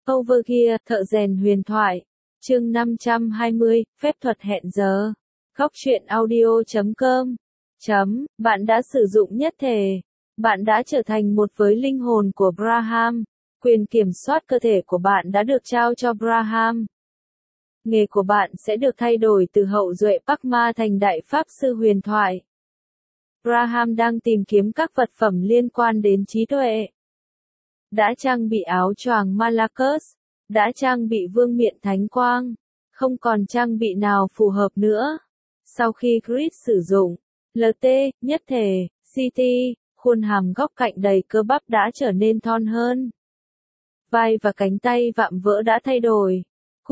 Overgear, thợ rèn huyền thoại. Chương 520, phép thuật hẹn giờ. Góc truyện audio.com. Bạn đã sử dụng nhất thể. Bạn đã trở thành một với linh hồn của Braham. Quyền kiểm soát cơ thể của bạn đã được trao cho Braham. Nghề của bạn sẽ được thay đổi từ hậu duệ Parma thành đại pháp sư huyền thoại. Braham đang tìm kiếm các vật phẩm liên quan đến trí tuệ. Đã trang bị áo choàng Malakos, đã trang bị vương miện thánh quang, không còn trang bị nào phù hợp nữa. Sau khi Chris sử dụng LT, nhất thể, CT, khuôn hàm góc cạnh đầy cơ bắp đã trở nên thon hơn. Vai và cánh tay vạm vỡ đã thay đổi.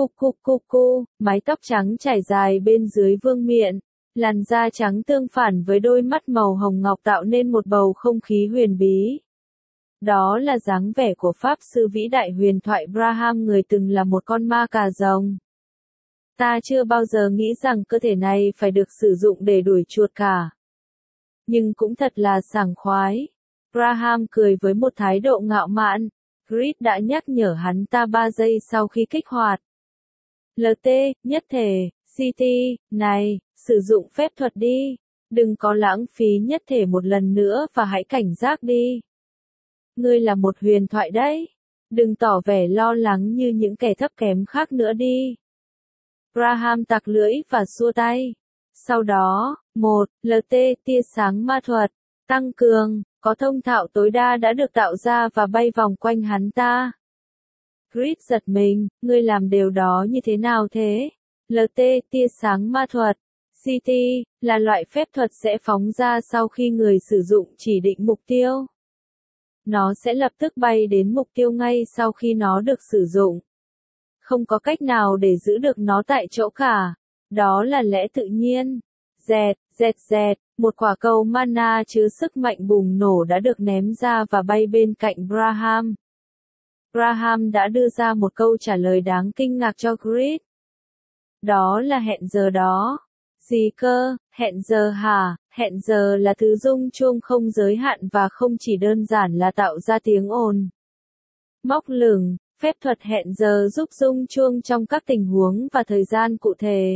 Mái tóc trắng trải dài bên dưới vương miện, làn da trắng tương phản với đôi mắt màu hồng ngọc tạo nên một bầu không khí huyền bí. Đó là dáng vẻ của pháp sư vĩ đại huyền thoại Braham, người từng là một con ma cà rồng. Ta chưa bao giờ nghĩ rằng cơ thể này phải được sử dụng để đuổi chuột cả. Nhưng cũng thật là sảng khoái. Braham cười với một thái độ ngạo mạn. Chris đã nhắc nhở hắn ta 3 giây sau khi kích hoạt. LT, nhất thể, CT, này, sử dụng phép thuật đi. Đừng có lãng phí nhất thể một lần nữa và hãy cảnh giác đi. Ngươi là một huyền thoại đấy. Đừng tỏ vẻ lo lắng như những kẻ thấp kém khác nữa đi. Braham tặc lưỡi và xua tay. Sau đó, LT tia sáng ma thuật, tăng cường, có thông thạo tối đa đã được tạo ra và bay vòng quanh hắn ta. Chris giật mình, ngươi làm điều đó như thế nào thế? LT tia sáng ma thuật, CT, là loại phép thuật sẽ phóng ra sau khi người sử dụng chỉ định mục tiêu. Nó sẽ lập tức bay đến mục tiêu ngay sau khi nó được sử dụng. Không có cách nào để giữ được nó tại chỗ cả. Đó là lẽ tự nhiên. Dẹt, một quả cầu mana chứa sức mạnh bùng nổ đã được ném ra và bay bên cạnh Braham. Braham đã đưa ra một câu trả lời đáng kinh ngạc cho Chris. Đó là hẹn giờ đó. Gì cơ, hẹn giờ hả? Hẹn giờ là thứ rung chuông không giới hạn và không chỉ đơn giản là tạo ra tiếng ồn. Móc lửng, phép thuật hẹn giờ giúp rung chuông trong các tình huống và thời gian cụ thể.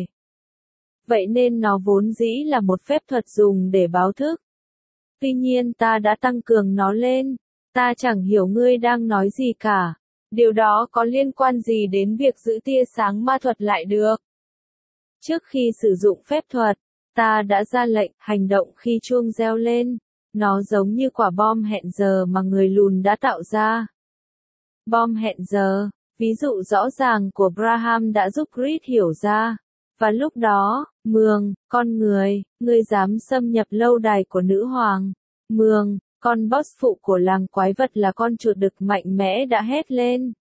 Vậy nên nó vốn dĩ là một phép thuật dùng để báo thức. Tuy nhiên ta đã tăng cường nó lên. Ta chẳng hiểu ngươi đang nói gì cả. Điều đó có liên quan gì đến việc giữ tia sáng ma thuật lại được? Trước khi sử dụng phép thuật, ta đã ra lệnh hành động khi chuông reo lên. Nó giống như quả bom hẹn giờ mà người lùn đã tạo ra. Bom hẹn giờ, ví dụ rõ ràng của Braham đã giúp Chris hiểu ra. Và lúc đó, con người, ngươi dám xâm nhập lâu đài của nữ hoàng. Con boss phụ của làng quái vật là con chuột đực mạnh mẽ đã hét lên.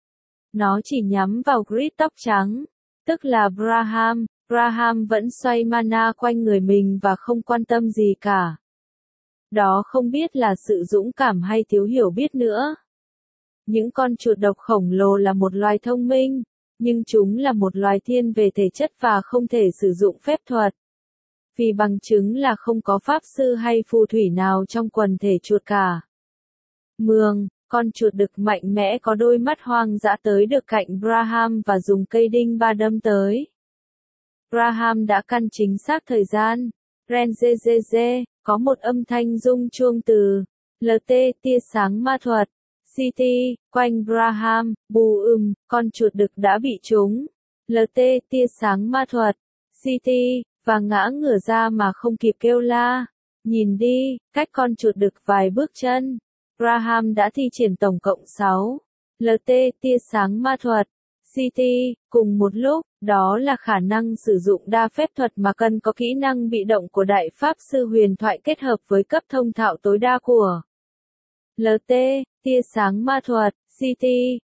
Nó chỉ nhắm vào Chris tóc trắng, tức là Braham. Braham vẫn xoay mana quanh người mình và không quan tâm gì cả. Đó không biết là sự dũng cảm hay thiếu hiểu biết nữa. Những con chuột độc khổng lồ là một loài thông minh, nhưng chúng là một loài thiên về thể chất và không thể sử dụng phép thuật. Vì bằng chứng là không có pháp sư hay phù thủy nào trong quần thể chuột cả. Con chuột đực mạnh mẽ có đôi mắt hoang dã tới được cạnh Braham và dùng cây đinh ba đâm tới. Braham đã căn chính xác thời gian. Renzezeze, có một âm thanh rung chuông từ LT tia sáng ma thuật. CT, quanh Braham, con chuột đực đã bị trúng. LT tia sáng ma thuật. CT, và ngã ngửa ra mà không kịp kêu la. Nhìn đi, cách con chuột đực vài bước chân. Braham đã thi triển tổng cộng 6 LT tia sáng ma thuật. CT, cùng một lúc, đó là khả năng sử dụng đa phép thuật mà cần có kỹ năng bị động của đại pháp sư huyền thoại kết hợp với cấp thông thạo tối đa của LT, tia sáng ma thuật, CT,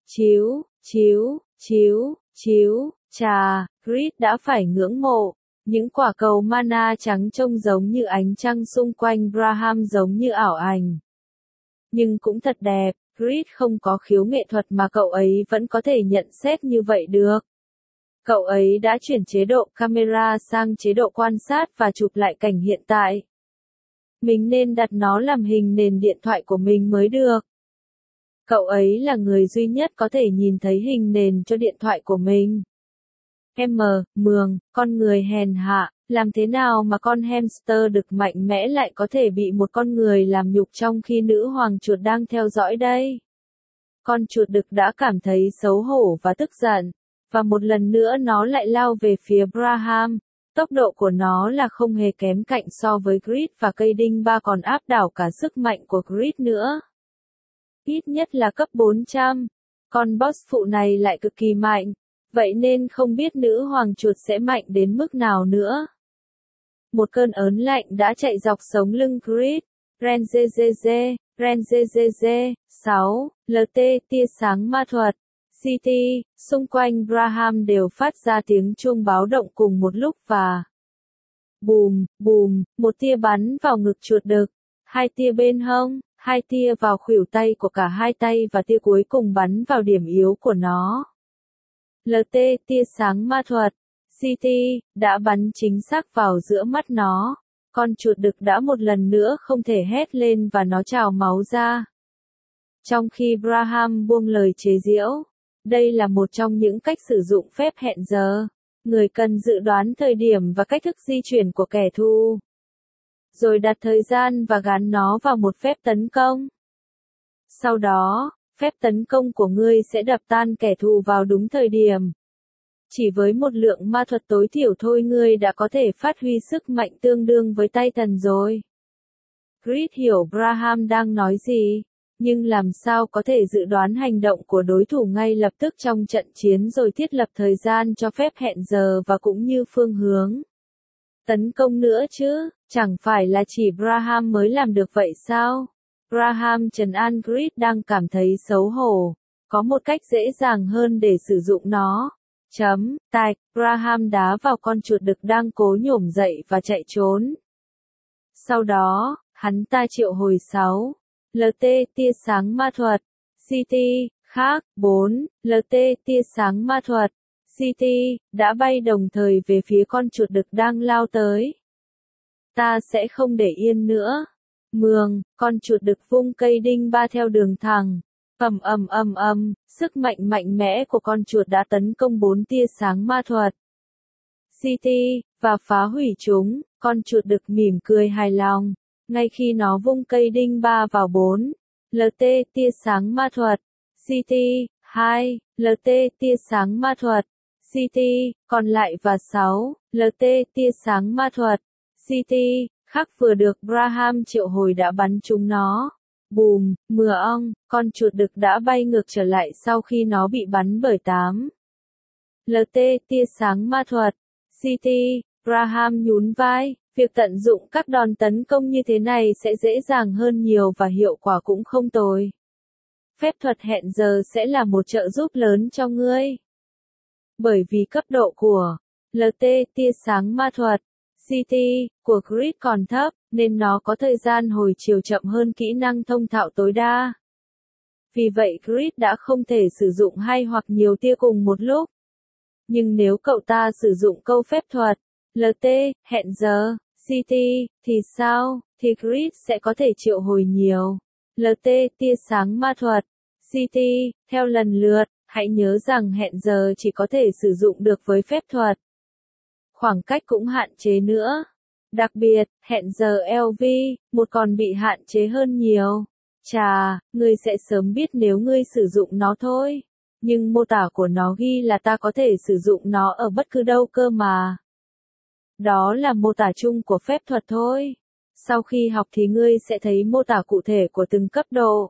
Chris đã phải ngưỡng mộ. Những quả cầu mana trắng trông giống như ánh trăng xung quanh Braham giống như ảo ảnh. Nhưng cũng thật đẹp. Chris không có khiếu nghệ thuật mà cậu ấy vẫn có thể nhận xét như vậy được. Cậu ấy đã chuyển chế độ camera sang chế độ quan sát và chụp lại cảnh hiện tại. Mình nên đặt nó làm hình nền điện thoại của mình mới được. Cậu ấy là người duy nhất có thể nhìn thấy hình nền cho điện thoại của mình. Mường, con người hèn hạ, làm thế nào mà con hamster đực mạnh mẽ lại có thể bị một con người làm nhục trong khi nữ hoàng chuột đang theo dõi đây? Con chuột đực đã cảm thấy xấu hổ và tức giận, và một lần nữa nó lại lao về phía Braham. Tốc độ của nó là không hề kém cạnh so với Grid và cây đinh ba còn áp đảo cả sức mạnh của Grid nữa. Ít nhất là cấp 400. Con boss phụ này lại cực kỳ mạnh, vậy nên không biết nữ hoàng chuột sẽ mạnh đến mức nào nữa. Một cơn ớn lạnh đã chạy dọc sống lưng Grid. Ren 6, LT tia sáng ma thuật. CT, xung quanh Braham đều phát ra tiếng chuông báo động cùng một lúc và bùm, bùm, một tia bắn vào ngực chuột đực, hai tia bên hông, hai tia vào khuỷu tay của cả hai tay và tia cuối cùng bắn vào điểm yếu của nó. LT tia sáng ma thuật. CT, đã bắn chính xác vào giữa mắt nó. Con chuột đực đã một lần nữa không thể hét lên và nó trào máu ra. Trong khi Braham buông lời chế giễu, đây là một trong những cách sử dụng phép hẹn giờ. Người cần dự đoán thời điểm và cách thức di chuyển của kẻ thù, rồi đặt thời gian và gắn nó vào một phép tấn công. Sau đó, phép tấn công của ngươi sẽ đập tan kẻ thù vào đúng thời điểm. Chỉ với một lượng ma thuật tối thiểu thôi ngươi đã có thể phát huy sức mạnh tương đương với Titan rồi. Grid hiểu Braham đang nói gì, nhưng làm sao có thể dự đoán hành động của đối thủ ngay lập tức trong trận chiến rồi thiết lập thời gian cho phép hẹn giờ và cũng như phương hướng tấn công nữa chứ, chẳng phải là chỉ Braham mới làm được vậy sao? Braham trấn an Grid đang cảm thấy xấu hổ, có một cách dễ dàng hơn để sử dụng nó. Tạch, Braham đá vào con chuột đực đang cố nhổm dậy và chạy trốn. Sau đó, hắn ta triệu hồi 6. LT tia sáng ma thuật. CT, khác, 4. LT tia sáng ma thuật. CT, đã bay đồng thời về phía con chuột đực đang lao tới. Ta sẽ không để yên nữa. Mường, con chuột đực vung cây đinh ba theo đường thẳng. Sức mạnh mạnh mẽ của con chuột đã tấn công 4 tia sáng ma thuật. CT, và phá hủy chúng, con chuột đực mỉm cười hài lòng, ngay khi nó vung cây đinh ba vào 4. LT tia sáng ma thuật. CT, 2, LT tia sáng ma thuật. CT, còn lại và 6, LT tia sáng ma thuật. CT, khác vừa được Braham triệu hồi đã bắn trúng nó. Bùm, mưa ong, con chuột đực đã bay ngược trở lại sau khi nó bị bắn bởi 8. LT tia sáng ma thuật. CT, Braham nhún vai, việc tận dụng các đòn tấn công như thế này sẽ dễ dàng hơn nhiều và hiệu quả cũng không tồi. Phép thuật hẹn giờ sẽ là một trợ giúp lớn cho ngươi. Bởi vì cấp độ của LT tia sáng ma thuật, CT, của Grid còn thấp, nên nó có thời gian hồi chiều chậm hơn kỹ năng thông thạo tối đa. Vì vậy Grid đã không thể sử dụng hai hoặc nhiều tia cùng một lúc. Nhưng nếu cậu ta sử dụng câu phép thuật, LT, hẹn giờ, CT, thì sao, thì Grid sẽ có thể triệu hồi nhiều LT tia sáng ma thuật, CT, theo lần lượt. Hãy nhớ rằng hẹn giờ chỉ có thể sử dụng được với phép thuật. Khoảng cách cũng hạn chế nữa. Đặc biệt, hẹn giờ LV, một còn bị hạn chế hơn nhiều. Chà, ngươi sẽ sớm biết nếu ngươi sử dụng nó thôi. Nhưng mô tả của nó ghi là ta có thể sử dụng nó ở bất cứ đâu cơ mà. Đó là mô tả chung của phép thuật thôi. Sau khi học thì ngươi sẽ thấy mô tả cụ thể của từng cấp độ.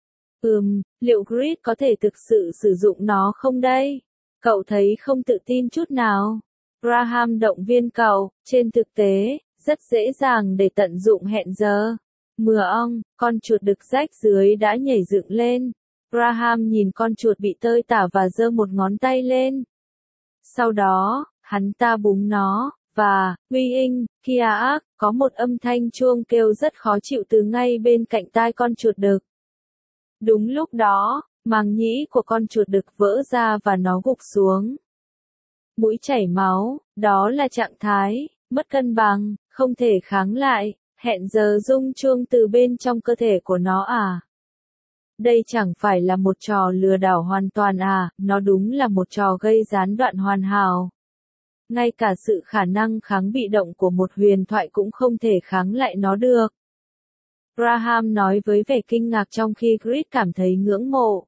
Liệu Grid có thể thực sự sử dụng nó không đây? Cậu thấy không tự tin chút nào. Braham động viên cậu, trên thực tế, rất dễ dàng để tận dụng hẹn giờ. Mưa ong, con chuột đực rách dưới đã nhảy dựng lên. Braham nhìn con chuột bị tơi tả và giơ một ngón tay lên. Sau đó, hắn ta búng nó, và, kia ác, có một âm thanh chuông kêu rất khó chịu từ ngay bên cạnh tai con chuột đực. Đúng lúc đó, màng nhĩ của con chuột đực vỡ ra và nó gục xuống. Mũi chảy máu, đó là trạng thái mất cân bằng, không thể kháng lại, hẹn giờ rung chuông từ bên trong cơ thể của nó à? Đây chẳng phải là một trò lừa đảo hoàn toàn à, nó đúng là một trò gây gián đoạn hoàn hảo. Ngay cả sự khả năng kháng bị động của một huyền thoại cũng không thể kháng lại nó được. Graham nói với vẻ kinh ngạc trong khi Grid cảm thấy ngưỡng mộ.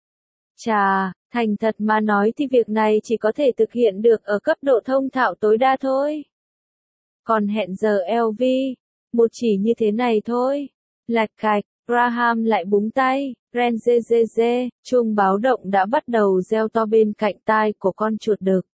Chà, thành thật mà nói thì việc này chỉ có thể thực hiện được ở cấp độ thông thạo tối đa thôi. Còn hẹn giờ LV, một chỉ như thế này thôi. Lạch cạch, Graham lại búng tay, ren dê dê dê, chuông báo động đã bắt đầu reo to bên cạnh tai của con chuột đực.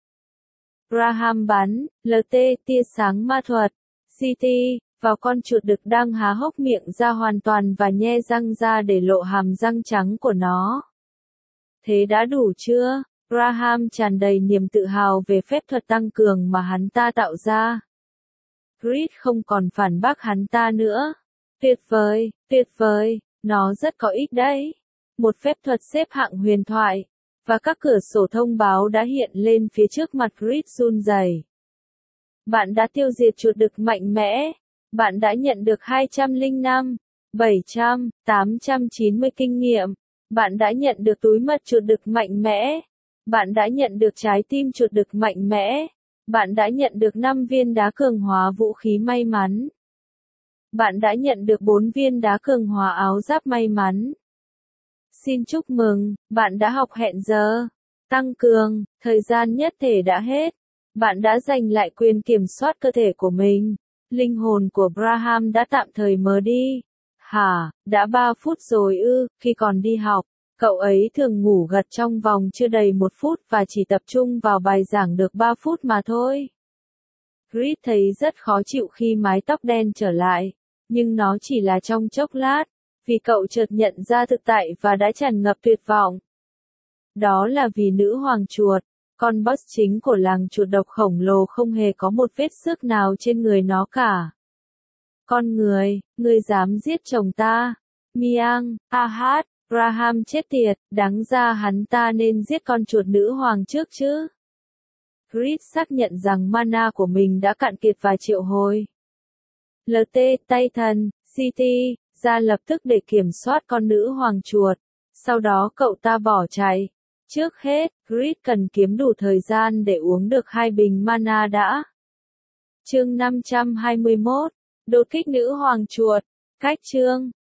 Graham bắn, LT, tia sáng ma thuật, CT, vào con chuột đực đang há hốc miệng ra hoàn toàn và nhe răng ra để lộ hàm răng trắng của nó. Thế đã đủ chưa? Graham tràn đầy niềm tự hào về phép thuật tăng cường mà hắn ta tạo ra. Grid không còn phản bác hắn ta nữa. Tuyệt vời, nó rất có ích đấy. Một phép thuật xếp hạng huyền thoại. Và các cửa sổ thông báo đã hiện lên phía trước mặt Grid run rẩy. Bạn đã tiêu diệt chuột đực mạnh mẽ. Bạn đã nhận được 205, 700, 890 kinh nghiệm. Bạn đã nhận được túi mật chuột đực mạnh mẽ. Bạn đã nhận được trái tim chuột đực mạnh mẽ. Bạn đã nhận được 5 viên đá cường hóa vũ khí may mắn. Bạn đã nhận được 4 viên đá cường hóa áo giáp may mắn. Xin chúc mừng, bạn đã học hẹn giờ. Tăng cường, thời gian nhất thể đã hết. Bạn đã giành lại quyền kiểm soát cơ thể của mình. Linh hồn của Graham đã tạm thời mờ đi. Hả, đã 3 phút rồi ư, khi còn đi học, cậu ấy thường ngủ gật trong vòng chưa đầy 1 phút và chỉ tập trung vào bài giảng được 3 phút mà thôi. Grid thấy rất khó chịu khi mái tóc đen trở lại, nhưng nó chỉ là trong chốc lát, vì cậu chợt nhận ra thực tại và đã tràn ngập tuyệt vọng. Đó là vì nữ hoàng chuột, con boss chính của làng chuột độc khổng lồ không hề có một vết xước nào trên người nó cả. Con người, ngươi dám giết chồng ta? Miang, Ahad, Graham chết tiệt, đáng ra hắn ta nên giết con chuột nữ hoàng trước chứ. Grid xác nhận rằng mana của mình đã cạn kiệt và triệu hồi. LT, tay thần, CT, ra lập tức để kiểm soát con nữ hoàng chuột. Sau đó cậu ta bỏ chạy. Trước hết, Grid cần kiếm đủ thời gian để uống được 2 bình mana đã. Chương 521, đột kích nữ hoàng chuột. Cách chương